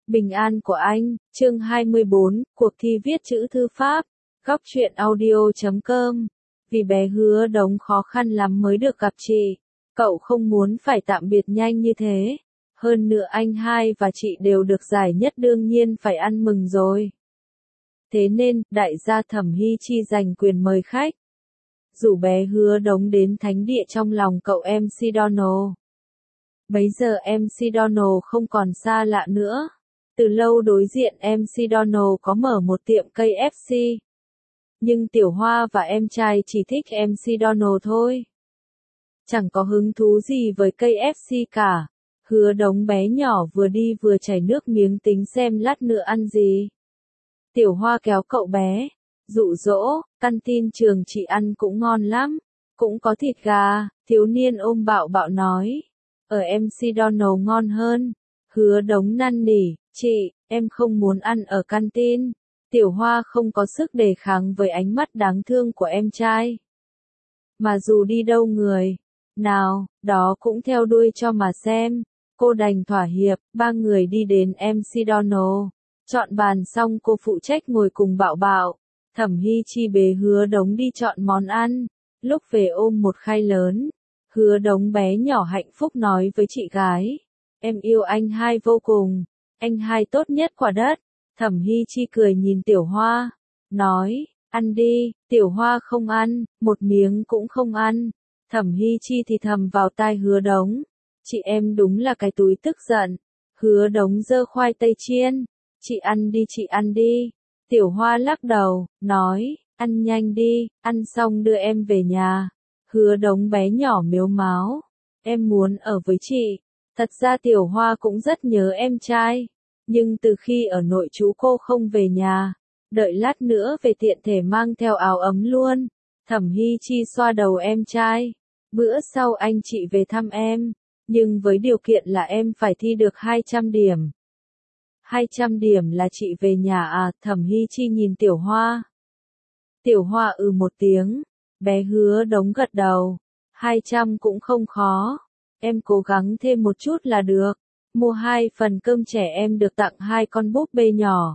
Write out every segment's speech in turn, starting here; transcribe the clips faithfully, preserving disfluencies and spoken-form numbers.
Bình an của anh, chương hai mươi bốn, cuộc thi viết chữ thư pháp, góc truyện audio chấm com. Vì bé Hứa Đống khó khăn lắm mới được gặp chị, cậu không muốn phải tạm biệt nhanh như thế. Hơn nữa anh hai và chị đều được giải nhất đương nhiên phải ăn mừng rồi. Thế nên, đại gia Thẩm Hy Chi giành quyền mời khách. Rủ bé Hứa Đống đến thánh địa trong lòng cậu em xê Donald. Bấy giờ em xê Donald không còn xa lạ nữa. Từ lâu đối diện em xê Donald có mở một tiệm cây ép xê. Nhưng Tiểu Hoa và em trai chỉ thích em xê Donald thôi. Chẳng có hứng thú gì với cây ép xê cả. Hứa Đống bé nhỏ vừa đi vừa chảy nước miếng tính xem lát nữa ăn gì. Tiểu Hoa kéo cậu bé, dụ dỗ, căn tin trường chị ăn cũng ngon lắm, cũng có thịt gà. Thiếu niên ôm bạo bạo nói, ở em xê Donald ngon hơn. Hứa Đống năn nỉ, chị, em không muốn ăn ở căn tin. Tiểu Hoa không có sức đề kháng với ánh mắt đáng thương của em trai. Mà dù đi đâu người nào, đó cũng theo đuôi cho mà xem. Cô đành thỏa hiệp, ba người đi đến em xê Donald. Chọn bàn xong cô phụ trách ngồi cùng bạo bạo. Thẩm Hy Chi bế Hứa Đống đi chọn món ăn. Lúc về ôm một khay lớn. Hứa Đống bé nhỏ hạnh phúc nói với chị gái. Em yêu anh hai vô cùng. Anh hai tốt nhất quả đất. Thẩm Hy Chi cười nhìn Tiểu Hoa. Nói, ăn đi. Tiểu Hoa không ăn, một miếng cũng không ăn. Thẩm Hy Chi thì thầm vào tai Hứa Đống. Chị em đúng là cái túi tức giận. Hứa Đống giơ khoai tây chiên. Chị ăn đi chị ăn đi. Tiểu Hoa lắc đầu, nói, ăn nhanh đi, ăn xong đưa em về nhà. Hứa Đống bé nhỏ mếu máo. Em muốn ở với chị. Thật ra Tiểu Hoa cũng rất nhớ em trai. Nhưng từ khi ở nội trú cô không về nhà. Đợi lát nữa về tiện thể mang theo áo ấm luôn. Thẩm Hy Chi xoa đầu em trai. Bữa sau anh chị về thăm em. Nhưng với điều kiện là em phải thi được hai trăm điểm. hai trăm điểm là chị về nhà à? Thẩm Hy Chi nhìn Tiểu Hoa. Tiểu Hoa ừ một tiếng. Bé Hứa Đống gật đầu. hai trăm cũng không khó. Em cố gắng thêm một chút là được. Mua hai phần cơm trẻ em được tặng hai con búp bê nhỏ.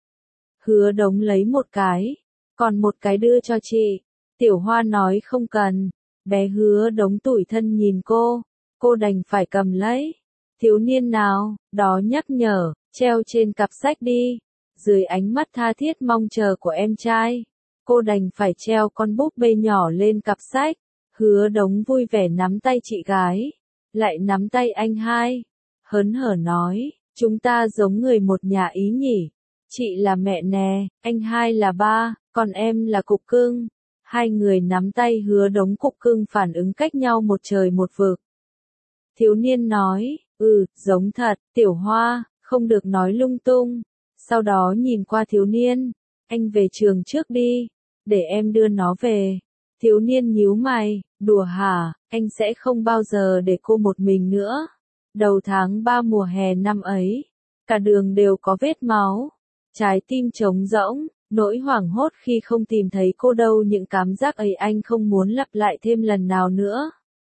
Hứa Đống lấy một cái. Còn một cái đưa cho chị. Tiểu Hoa nói không cần. Bé Hứa Đống tủi thân nhìn cô. Cô đành phải cầm lấy. Thiếu niên nào, đó nhắc nhở, treo trên cặp sách đi. Dưới ánh mắt tha thiết mong chờ của em trai. Cô đành phải treo con búp bê nhỏ lên cặp sách. Hứa Đống vui vẻ nắm tay chị gái. Lại nắm tay anh hai. Hớn hở nói, chúng ta giống người một nhà ý nhỉ. Chị là mẹ nè, anh hai là ba, còn em là cục cưng. Hai người nắm tay Hứa Đống cục cưng phản ứng cách nhau một trời một vực. Thiếu niên nói, ừ, giống thật, Tiểu Hoa, không được nói lung tung. Sau đó nhìn qua thiếu niên, anh về trường trước đi, để em đưa nó về. Thiếu niên nhíu mày, đùa hả, anh sẽ không bao giờ để cô một mình nữa. Đầu tháng ba mùa hè năm ấy, cả đường đều có vết máu. Trái tim trống rỗng, nỗi hoảng hốt khi không tìm thấy cô đâu, những cảm giác ấy anh không muốn lặp lại thêm lần nào nữa.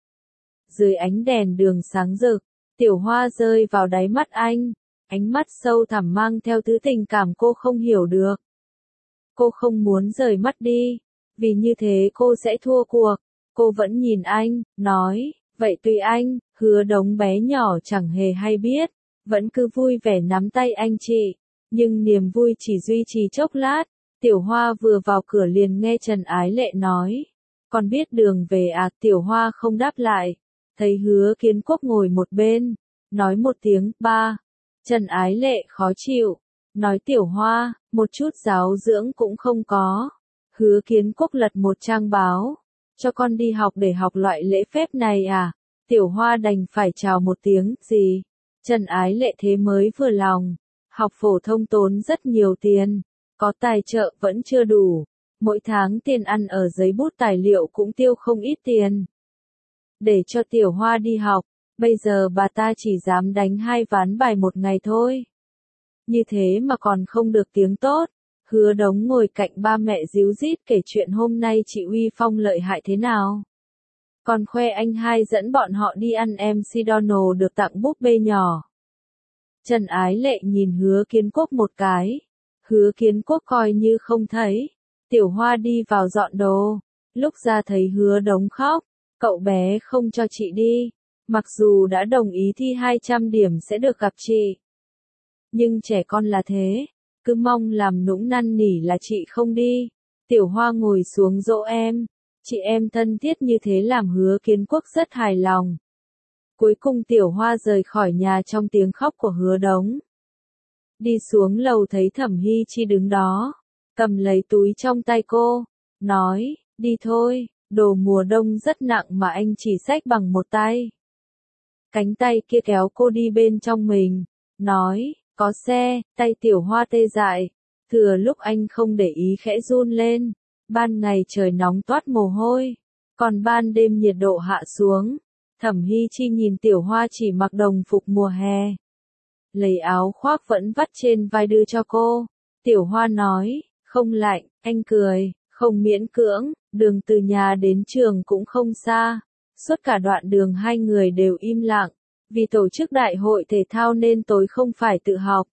Dưới ánh đèn đường sáng rực, Tiểu Hoa rơi vào đáy mắt anh, ánh mắt sâu thẳm mang theo thứ tình cảm cô không hiểu được. Cô không muốn rời mắt đi, vì như thế cô sẽ thua cuộc. Cô vẫn nhìn anh, nói, vậy tùy anh. Hứa Đống bé nhỏ chẳng hề hay biết, vẫn cứ vui vẻ nắm tay anh chị. Nhưng niềm vui chỉ duy trì chốc lát. Tiểu Hoa vừa vào cửa liền nghe Trần Ái Lệ nói, con biết đường về à? Tiểu Hoa không đáp lại. Thấy Hứa Kiến Quốc ngồi một bên, nói một tiếng, ba. Trần Ái Lệ khó chịu, nói Tiểu Hoa, một chút giáo dưỡng cũng không có. Hứa Kiến Quốc lật một trang báo, cho con đi học để học loại lễ phép này à? Tiểu Hoa đành phải chào một tiếng, gì? Trần Ái Lệ thế mới vừa lòng, học phổ thông tốn rất nhiều tiền, có tài trợ vẫn chưa đủ, mỗi tháng tiền ăn ở giấy bút tài liệu cũng tiêu không ít tiền. Để cho Tiểu Hoa đi học, bây giờ bà ta chỉ dám đánh hai ván bài một ngày thôi. Như thế mà còn không được tiếng tốt. Hứa Đống ngồi cạnh ba mẹ díu dít kể chuyện hôm nay chị uy phong lợi hại thế nào. Còn khoe anh hai dẫn bọn họ đi ăn em xê Donald được tặng búp bê nhỏ. Trần Ái Lệ nhìn Hứa Kiến Quốc một cái. Hứa Kiến Quốc coi như không thấy. Tiểu Hoa đi vào dọn đồ. Lúc ra thấy Hứa Đống khóc. Cậu bé không cho chị đi. Mặc dù đã đồng ý thi hai trăm điểm sẽ được gặp chị. Nhưng trẻ con là thế. Cứ mong làm nũng năn nỉ là chị không đi. Tiểu Hoa ngồi xuống dỗ em. Chị em thân thiết như thế làm Hứa Kiến Quốc rất hài lòng. Cuối cùng Tiểu Hoa rời khỏi nhà trong tiếng khóc của Hứa Đống. Đi xuống lầu thấy Thẩm Hy Chi đứng đó. Cầm lấy túi trong tay cô. Nói, đi thôi, đồ mùa đông rất nặng mà anh chỉ xách bằng một tay. Cánh tay kia kéo cô đi bên trong mình. Nói, có xe, tay Tiểu Hoa tê dại. Thừa lúc anh không để ý khẽ run lên. Ban ngày trời nóng toát mồ hôi. Còn ban đêm nhiệt độ hạ xuống. Thẩm Hy Chi nhìn Tiểu Hoa chỉ mặc đồng phục mùa hè. Lấy áo khoác vẫn vắt trên vai đưa cho cô. Tiểu Hoa nói, không lạnh, anh cười, không miễn cưỡng, đường từ nhà đến trường cũng không xa. Suốt cả đoạn đường hai người đều im lặng, vì tổ chức đại hội thể thao nên tối không phải tự học.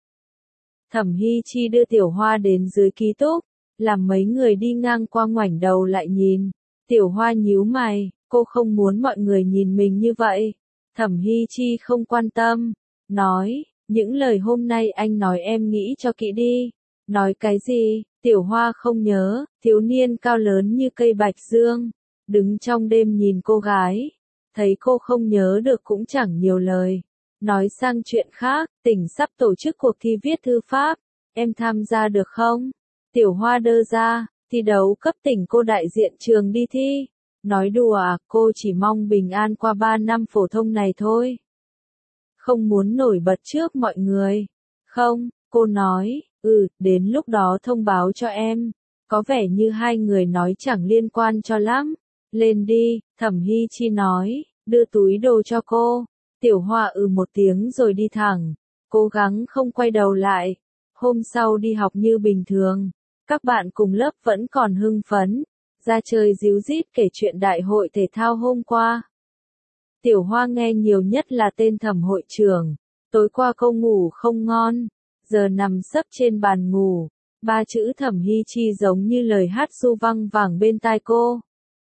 Thẩm Hy Chi đưa Tiểu Hoa đến dưới ký túc, làm mấy người đi ngang qua ngoảnh đầu lại nhìn. Tiểu Hoa nhíu mày, cô không muốn mọi người nhìn mình như vậy. Thẩm Hy Chi không quan tâm, nói, những lời hôm nay anh nói em nghĩ cho kỹ đi. Nói cái gì? Tiểu Hoa không nhớ, thiếu niên cao lớn như cây bạch dương, đứng trong đêm nhìn cô gái. Thấy cô không nhớ được cũng chẳng nhiều lời. Nói sang chuyện khác, tỉnh sắp tổ chức cuộc thi viết thư pháp. Em tham gia được không? Tiểu Hoa đơ ra, thi đấu cấp tỉnh cô đại diện trường đi thi. Nói đùa à, cô chỉ mong bình an qua ba năm phổ thông này thôi. Không muốn nổi bật trước mọi người. Không, cô nói, ừ, đến lúc đó thông báo cho em. Có vẻ như hai người nói chẳng liên quan cho lắm. Lên đi, Thẩm Hy Chi nói, đưa túi đồ cho cô. Tiểu Hoa ừ một tiếng rồi đi thẳng, cố gắng không quay đầu lại. Hôm sau đi học như bình thường, các bạn cùng lớp vẫn còn hưng phấn, ra chơi ríu rít kể chuyện đại hội thể thao hôm qua. Tiểu Hoa nghe nhiều nhất là tên Thẩm hội trưởng, tối qua cô ngủ không ngon, giờ nằm sấp trên bàn ngủ, ba chữ Thẩm Hy Chi giống như lời hát ru văng vẳng bên tai cô.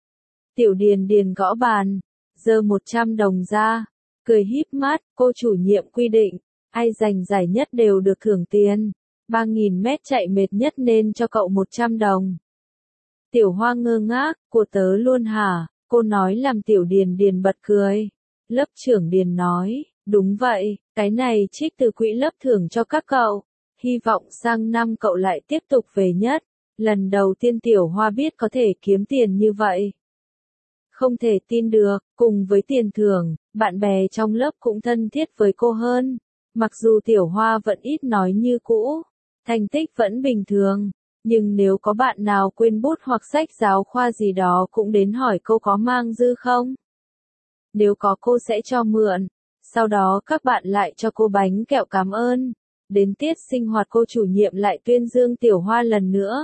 Tiểu Điền Điền gõ bàn, giơ một trăm đồng ra, cười híp mắt, cô chủ nhiệm quy định, ai giành giải nhất đều được thưởng tiền, ba nghìn mét chạy mệt nhất nên cho cậu một trăm đồng. Tiểu Hoa ngơ ngác, của tớ luôn hả? Cô nói làm Tiểu Điền Điền bật cười. Lớp trưởng Điền nói, đúng vậy, cái này trích từ quỹ lớp thưởng cho các cậu. Hy vọng sang năm cậu lại tiếp tục về nhất. Lần đầu tiên Tiểu Hoa biết có thể kiếm tiền như vậy. Không thể tin được, cùng với tiền thưởng, bạn bè trong lớp cũng thân thiết với cô hơn. Mặc dù Tiểu Hoa vẫn ít nói như cũ, thành tích vẫn bình thường, nhưng nếu có bạn nào quên bút hoặc sách giáo khoa gì đó cũng đến hỏi cô có mang dư không. Nếu có cô sẽ cho mượn, sau đó các bạn lại cho cô bánh kẹo cảm ơn. Đến tiết sinh hoạt cô chủ nhiệm lại tuyên dương Tiểu Hoa lần nữa.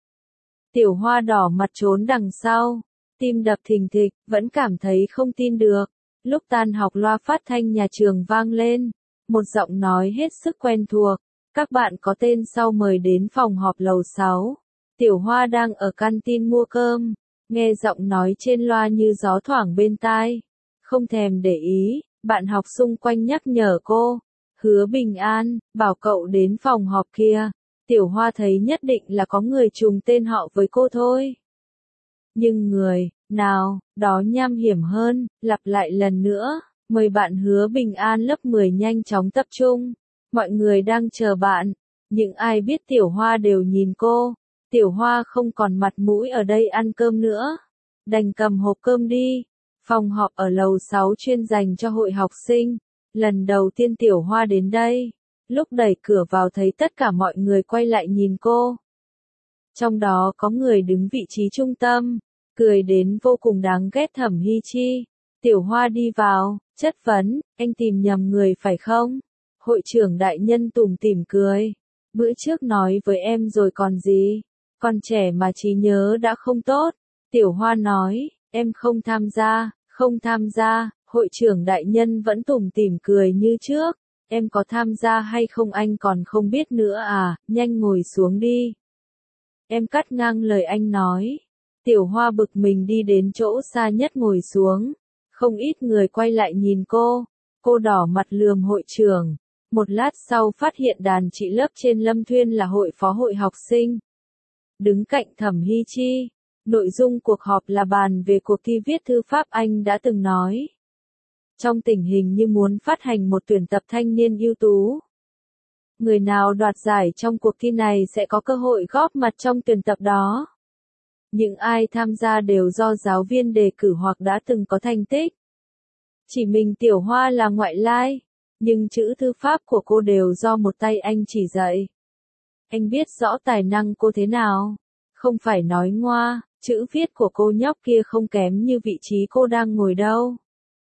Tiểu Hoa đỏ mặt trốn đằng sau, tim đập thình thịch, vẫn cảm thấy không tin được. Lúc tan học loa phát thanh nhà trường vang lên, một giọng nói hết sức quen thuộc. Các bạn có tên sau mời đến phòng họp lầu sáu. Tiểu Hoa đang ở canteen mua cơm, nghe giọng nói trên loa như gió thoảng bên tai. Không thèm để ý, bạn học xung quanh nhắc nhở cô. Hứa Bình An, bảo cậu đến phòng họp kia. Tiểu Hoa thấy nhất định là có người trùng tên họ với cô thôi. Nhưng người, nào, đó nham hiểm hơn, lặp lại lần nữa. Mời bạn Hứa Bình An lớp mười nhanh chóng tập trung. Mọi người đang chờ bạn. Những ai biết Tiểu Hoa đều nhìn cô. Tiểu Hoa không còn mặt mũi ở đây ăn cơm nữa. Đành cầm hộp cơm đi. Phòng họp ở lầu sáu chuyên dành cho hội học sinh. Lần đầu tiên Tiểu Hoa đến đây. Lúc đẩy cửa vào thấy tất cả mọi người quay lại nhìn cô. Trong đó có người đứng vị trí trung tâm. Cười đến vô cùng đáng ghét Thẩm Hy Chi. Tiểu Hoa đi vào, chất vấn, anh tìm nhầm người phải không? Hội trưởng đại nhân tủm tỉm cười. Bữa trước nói với em rồi còn gì? Còn trẻ mà trí nhớ đã không tốt. Tiểu Hoa nói, em không tham gia, không tham gia. Hội trưởng đại nhân vẫn tủm tỉm cười như trước. Em có tham gia hay không anh còn không biết nữa à, nhanh ngồi xuống đi. Em cắt ngang lời anh nói. Tiểu Hoa bực mình đi đến chỗ xa nhất ngồi xuống. Không ít người quay lại nhìn cô. Cô đỏ mặt lườm hội trưởng. Một lát sau phát hiện đàn chị lớp trên Lâm Thuyên là hội phó hội học sinh. Đứng cạnh Thẩm Hy Chi. Nội dung cuộc họp là bàn về cuộc thi viết thư pháp anh đã từng nói. Trong tình hình như muốn phát hành một tuyển tập thanh niên ưu tú. Người nào đoạt giải trong cuộc thi này sẽ có cơ hội góp mặt trong tuyển tập đó. Những ai tham gia đều do giáo viên đề cử hoặc đã từng có thành tích. Chỉ mình Tiểu Hoa là ngoại lai, nhưng chữ thư pháp của cô đều do một tay anh chỉ dạy. Anh biết rõ tài năng cô thế nào. Không phải nói ngoa, chữ viết của cô nhóc kia không kém như vị trí cô đang ngồi đâu.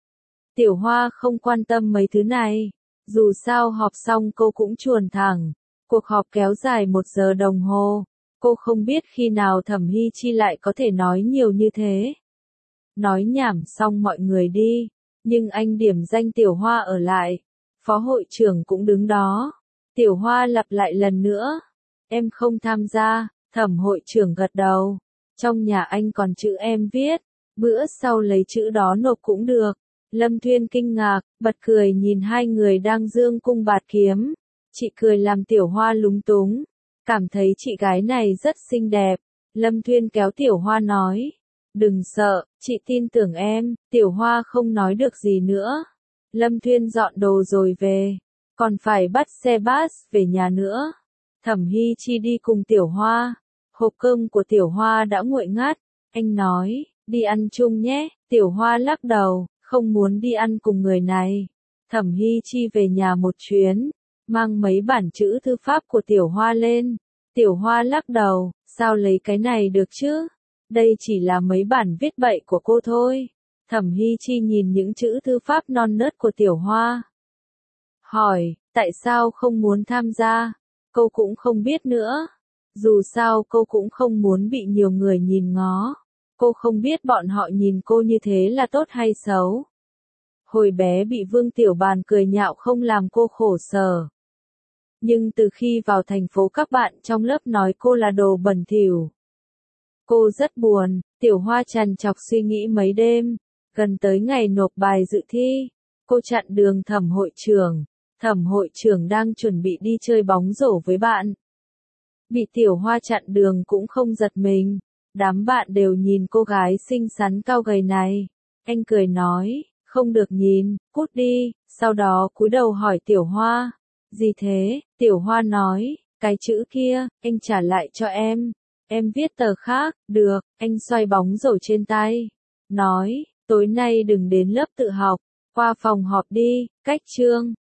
Tiểu Hoa không quan tâm mấy thứ này. Dù sao họp xong cô cũng chuồn thẳng. Cuộc họp kéo dài một giờ đồng hồ. Cô không biết khi nào Thẩm Hy Chi lại có thể nói nhiều như thế. Nói nhảm xong mọi người đi. Nhưng anh điểm danh Tiểu Hoa ở lại. Phó hội trưởng cũng đứng đó. Tiểu Hoa lặp lại lần nữa. Em không tham gia. Thẩm hội trưởng gật đầu. Trong nhà anh còn chữ em viết. Bữa sau lấy chữ đó nộp cũng được. Lâm Thuyên kinh ngạc, bật cười nhìn hai người đang dương cung bạt kiếm. Chị cười làm Tiểu Hoa lúng túng. Cảm thấy chị gái này rất xinh đẹp. Lâm Thuyên kéo Tiểu Hoa nói. Đừng sợ, chị tin tưởng em. Tiểu Hoa không nói được gì nữa. Lâm Thuyên dọn đồ rồi về. Còn phải bắt xe bus về nhà nữa. Thẩm Hy Chi đi cùng Tiểu Hoa. Hộp cơm của Tiểu Hoa đã nguội ngắt. Anh nói, đi ăn chung nhé. Tiểu Hoa lắc đầu, không muốn đi ăn cùng người này. Thẩm Hy Chi về nhà một chuyến. Mang mấy bản chữ thư pháp của Tiểu Hoa lên. Tiểu Hoa lắc đầu, sao lấy cái này được chứ? Đây chỉ là mấy bản viết bậy của cô thôi. Thẩm Hy Chi nhìn những chữ thư pháp non nớt của Tiểu Hoa. Hỏi, tại sao không muốn tham gia? Cô cũng không biết nữa. Dù sao cô cũng không muốn bị nhiều người nhìn ngó. Cô không biết bọn họ nhìn cô như thế là tốt hay xấu. Hồi bé bị Vương Tiểu Bàn cười nhạo không làm cô khổ sở. Nhưng từ khi vào thành phố các bạn trong lớp nói cô là đồ bẩn thỉu. Cô rất buồn. Tiểu Hoa trằn trọc suy nghĩ mấy đêm. Gần tới ngày nộp bài dự thi, cô chặn đường Thẩm hội trưởng. Thẩm hội trưởng đang chuẩn bị đi chơi bóng rổ với bạn. Bị Tiểu Hoa chặn đường cũng không giật mình. Đám bạn đều nhìn cô gái xinh xắn cao gầy này. Anh cười nói, không được nhìn, cút đi. Sau đó cúi đầu hỏi Tiểu Hoa. Gì thế? Tiểu Hoa nói, cái chữ kia, anh trả lại cho em. Em viết tờ khác, được. Anh xoay bóng rổ trên tay. Nói, tối nay đừng đến lớp tự học. Qua phòng họp đi, cách chương.